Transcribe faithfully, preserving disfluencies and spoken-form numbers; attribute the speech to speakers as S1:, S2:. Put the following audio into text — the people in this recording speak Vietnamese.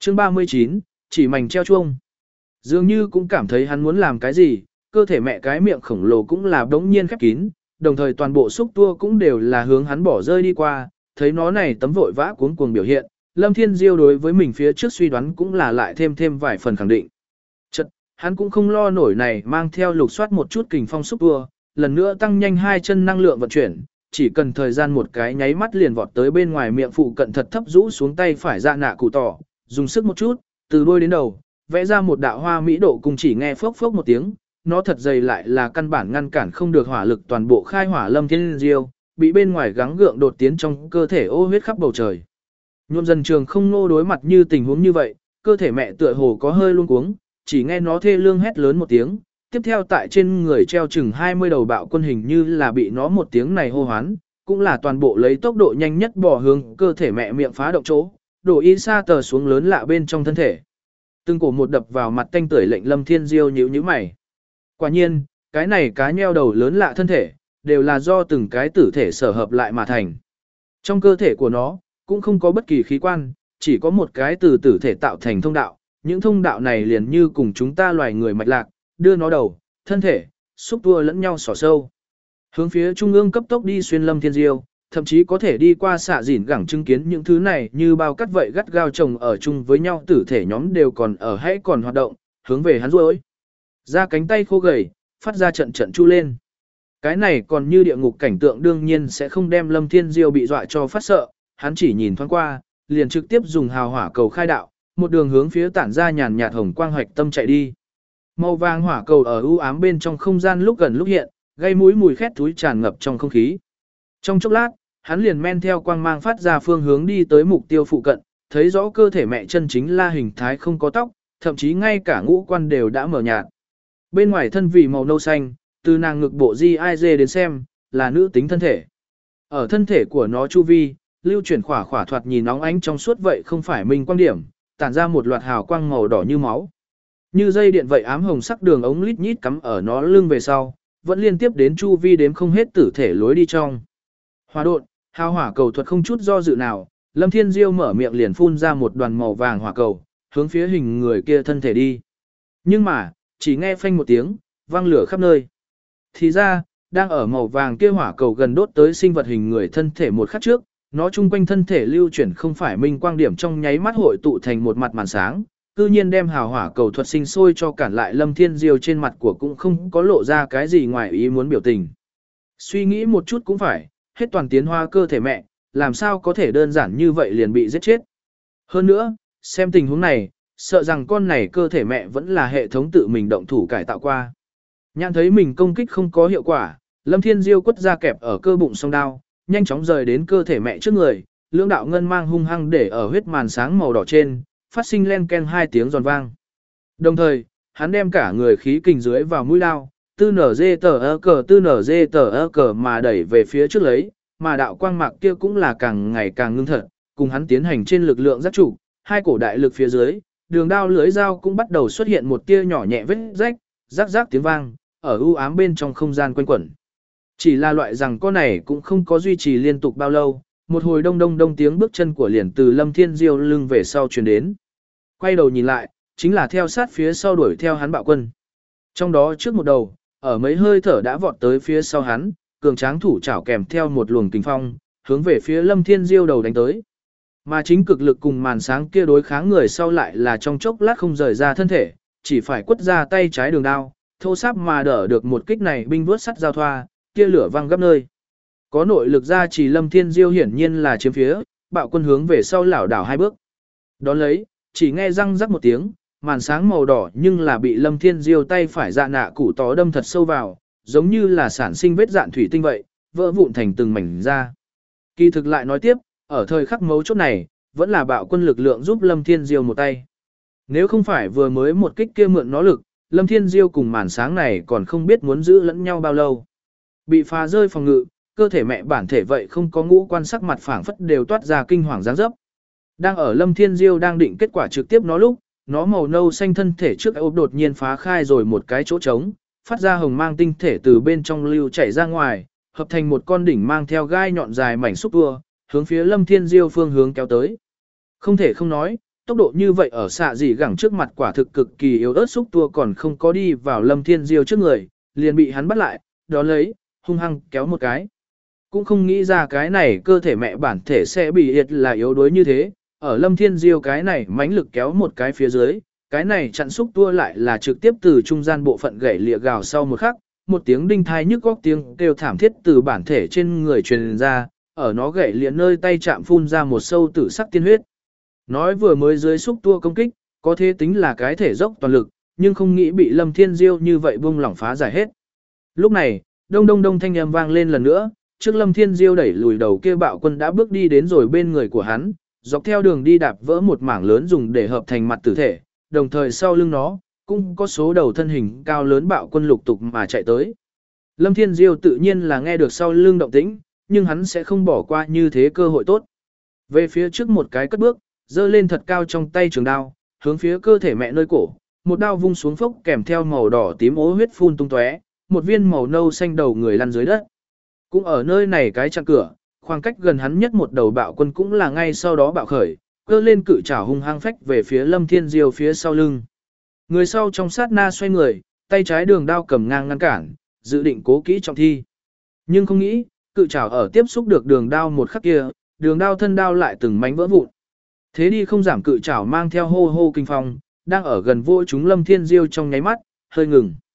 S1: Chương ba mươi chín, chỉ mảnh treo chuông. Dường như cũng cảm thấy hắn muốn làm cái gì, cơ thể mẹ cái miệng khổng lồ cũng là đống nhiên khép kín, đồng thời toàn bộ xúc tua cũng đều là hướng hắn bỏ rơi đi qua, thấy nó này tấm vội vã cuống cuồng biểu hiện, Lâm Thiên Diêu đối với mình phía trước suy đoán cũng là lại thêm thêm vài phần khẳng định. Chật, hắn cũng không lo nổi này mang theo lục soát một chút kình phong xúc tua, lần nữa tăng nhanh hai chân năng lượng vận chuyển, chỉ cần thời gian một cái nháy mắt liền vọt tới bên ngoài miệng phụ cận thật thấp rũ xuống tay phải ra nạ cụ tỏ, dùng sức một chút, từ đuôi đến đầu, vẽ ra một đạo hoa mỹ độ cùng chỉ nghe phốc phốc một tiếng, nó thật dày lại là căn bản ngăn cản không được hỏa lực toàn bộ khai hỏa Lâm Thiên Diêu, bị bên ngoài gắng gượng đột tiến trong cơ thể ô huyết khắp bầu trời. Nhuộm dần trường không nô đối mặt như tình huống như vậy, cơ thể mẹ tựa hồ có hơi luống cuống, chỉ nghe nó thê lương hét lớn một tiếng, tiếp theo tại trên người treo chừng hai mươi đầu bạo quân hình như là bị nó một tiếng này hô hoán, cũng là toàn bộ lấy tốc độ nhanh nhất bỏ hướng cơ thể mẹ miệng phá động chỗ, đổ y sa tờ xuống lớn lạ bên trong thân thể. Từng cổ một đập vào mặt tanh tưởi lệnh Lâm Thiên Diêu nhíu nhíu mày. Quả nhiên, cái này cá nheo đầu lớn lạ thân thể, đều là do từng cái tử thể sở hợp lại mà thành. Trong cơ thể của nó, cũng không có bất kỳ khí quan, chỉ có một cái từ tử thể tạo thành thông đạo, những thông đạo này liền như cùng chúng ta loài người mạch lạc, đưa nó đầu, thân thể, xúc tua lẫn nhau xỏ sâu. Hướng phía trung ương cấp tốc đi xuyên Lâm Thiên Diêu, thậm chí có thể đi qua xạ dỉn gẳng chứng kiến những thứ này như bao cắt vậy gắt gao chồng ở chung với nhau tử thể nhóm đều còn ở hay còn hoạt động, hướng về hắn rối. Ra cánh tay khô gầy, phát ra trận trận chu lên. Cái này còn như địa ngục cảnh tượng đương nhiên sẽ không đem Lâm Thiên Diêu bị dọa cho phát sợ, hắn chỉ nhìn thoáng qua, liền trực tiếp dùng hào hỏa cầu khai đạo, một đường hướng phía tản ra nhàn nhạt hồng quang hoạch tâm chạy đi. Màu vàng hỏa cầu ở u ám bên trong không gian lúc gần lúc hiện, gây mũi mùi khét túi tràn ngập trong không khí. Trong chốc lát, hắn liền men theo quang mang phát ra phương hướng đi tới mục tiêu phụ cận, thấy rõ cơ thể mẹ chân chính là hình thái không có tóc, thậm chí ngay cả ngũ quan đều đã mở nhạt. Bên ngoài thân vì màu nâu xanh, từ nàng ngực bộ di ai dê đến xem, là nữ tính thân thể. Ở thân thể của nó chu vi, lưu chuyển khỏa khỏa thoạt nhìn nóng ánh trong suốt vậy không phải minh quang điểm, tản ra một loạt hào quang màu đỏ như máu. Như dây điện vậy ám hồng sắc đường ống lít nhít cắm ở nó lưng về sau, vẫn liên tiếp đến chu vi đếm không hết tử thể lối đi trong. Hỏa độn, hào hỏa cầu thuật không chút do dự nào, Lâm Thiên Diêu mở miệng liền phun ra một đoàn màu vàng hỏa cầu, hướng phía hình người kia thân thể đi. Nhưng mà, chỉ nghe phanh một tiếng, vang lửa khắp nơi. Thì ra, đang ở màu vàng kia hỏa cầu gần đốt tới sinh vật hình người thân thể một khắc trước, nó chung quanh thân thể lưu chuyển không phải minh quang điểm trong nháy mắt hội tụ thành một mặt màn sáng, cư nhiên đem hào hỏa cầu thuật sinh sôi cho cản lại Lâm Thiên Diêu trên mặt của cũng không có lộ ra cái gì ngoài ý muốn biểu tình. Suy nghĩ một chút cũng phải, hết toàn tiến hóa cơ thể mẹ, làm sao có thể đơn giản như vậy liền bị giết chết. Hơn nữa, xem tình huống này, sợ rằng con này cơ thể mẹ vẫn là hệ thống tự mình động thủ cải tạo qua. Nhãn thấy mình công kích không có hiệu quả, Lâm Thiên Diêu quất ra kẹp ở cơ bụng song đao, nhanh chóng rời đến cơ thể mẹ trước người, lưỡng đạo ngân mang hung hăng để ở huyết màn sáng màu đỏ trên, phát sinh len ken hai tiếng giòn vang. Đồng thời, hắn đem cả người khí kình dưới vào mũi đao, tư nở dê tờ ơ cờ tư nở dê tờ ơ cờ mà đẩy về phía trước lấy, mà đạo quang mạc kia cũng là càng ngày càng ngưng thật, cùng hắn tiến hành trên lực lượng giác trụ, hai cổ đại lực phía dưới, đường đao lưới dao cũng bắt đầu xuất hiện một tia nhỏ nhẹ vết rách, rắc rắc tiếng vang, ở u ám bên trong không gian quanh quẩn. Chỉ là loại rằng con này cũng không có duy trì liên tục bao lâu, một hồi đông đông đông tiếng bước chân của liền từ Lâm Thiên Diêu lưng về sau truyền đến. Quay đầu nhìn lại, chính là theo sát phía sau đuổi theo hắn bạo quân. Trong đó trước một đầu, ở mấy hơi thở đã vọt tới phía sau hắn, cường tráng thủ chảo kèm theo một luồng kinh phong, hướng về phía Lâm Thiên Diêu đầu đánh tới. Mà chính cực lực cùng màn sáng kia đối kháng người sau lại là trong chốc lát không rời ra thân thể, chỉ phải quất ra tay trái đường đao, thô sáp mà đỡ được một kích này binh vớt sắt giao thoa, kia lửa văng gấp nơi. Có nội lực ra chỉ Lâm Thiên Diêu hiển nhiên là chiếm phía, bạo quân hướng về sau lảo đảo hai bước. Đón lấy, chỉ nghe răng rắc một tiếng, màn sáng màu đỏ nhưng là bị Lâm Thiên Diêu tay phải dạ nạ củ tó đâm thật sâu vào, giống như là sản sinh vết dạn thủy tinh vậy, vỡ vụn thành từng mảnh ra. Kỳ thực lại nói tiếp, ở thời khắc mấu chốt này, vẫn là bạo quân lực lượng giúp Lâm Thiên Diêu một tay. Nếu không phải vừa mới một kích kia mượn nó lực, Lâm Thiên Diêu cùng màn sáng này còn không biết muốn giữ lẫn nhau bao lâu. Bị phá rơi phòng ngự, cơ thể mẹ bản thể vậy không có ngũ quan sắc mặt phảng phất đều toát ra kinh hoàng dáng dấp. Đang ở Lâm Thiên Diêu đang định kết quả trực tiếp nó lúc, nó màu nâu xanh thân thể trước ốp đột nhiên phá khai rồi một cái chỗ trống, phát ra hồng mang tinh thể từ bên trong lưu chảy ra ngoài, hợp thành một con đỉnh mang theo gai nhọn dài mảnh xúc tua, hướng phía Lâm Thiên Diêu phương hướng kéo tới. Không thể không nói, tốc độ như vậy ở xạ dị gẳng trước mặt quả thực cực kỳ yếu ớt, xúc tua còn không có đi vào Lâm Thiên Diêu trước người, liền bị hắn bắt lại, đó lấy, hung hăng kéo một cái. Cũng không nghĩ ra cái này cơ thể mẹ bản thể sẽ bị yệt là yếu đuối như thế, ở Lâm Thiên Diêu cái này mãnh lực kéo một cái phía dưới, cái này chặn xúc tua lại là trực tiếp từ trung gian bộ phận gãy lìa gào sau một khắc, một tiếng đinh thai nhức góc tiếng kêu thảm thiết từ bản thể trên người truyền ra, ở nó gãy lìa nơi tay chạm phun ra một sâu tử sắc tiên huyết. Nói vừa mới dưới xúc tua công kích, có thế tính là cái thể dốc toàn lực, nhưng không nghĩ bị Lâm Thiên Diêu như vậy buông lỏng phá giải hết. Lúc này, đông đông đông thanh âm vang lên lần nữa, trước Lâm Thiên Diêu đẩy lùi đầu kia bạo quân đã bước đi đến rồi bên người của hắn, dọc theo đường đi đạp vỡ một mảng lớn dùng để hợp thành mặt tử thể, đồng thời sau lưng nó, cũng có số đầu thân hình cao lớn bạo quân lục tục mà chạy tới. Lâm Thiên Diêu tự nhiên là nghe được sau lưng động tĩnh, nhưng hắn sẽ không bỏ qua như thế cơ hội tốt. Về phía trước một cái cất bước, giơ lên thật cao trong tay trường đao, hướng phía cơ thể mẹ nơi cổ, một đao vung xuống phốc kèm theo màu đỏ tím ố huyết phun tung tóe, một viên màu nâu xanh đầu người lăn dưới đất. Cũng ở nơi này cái chặn cửa, khoảng cách gần hắn nhất một đầu bạo quân cũng là ngay sau đó bạo khởi, cơ lên cự trảo hung hăng phách về phía Lâm Thiên Diêu phía sau lưng. Người sau trong sát na xoay người, tay trái đường đao cầm ngang ngăn cản, dự định cố kỹ trọng thi. Nhưng không nghĩ, cự trảo ở tiếp xúc được đường đao một khắc kia, đường đao thân đao lại từng mảnh vỡ vụn. Thế đi không giảm cự trảo mang theo hô hô kinh phong, đang ở gần vô chúng Lâm Thiên Diêu trong nháy mắt, hơi ngừng.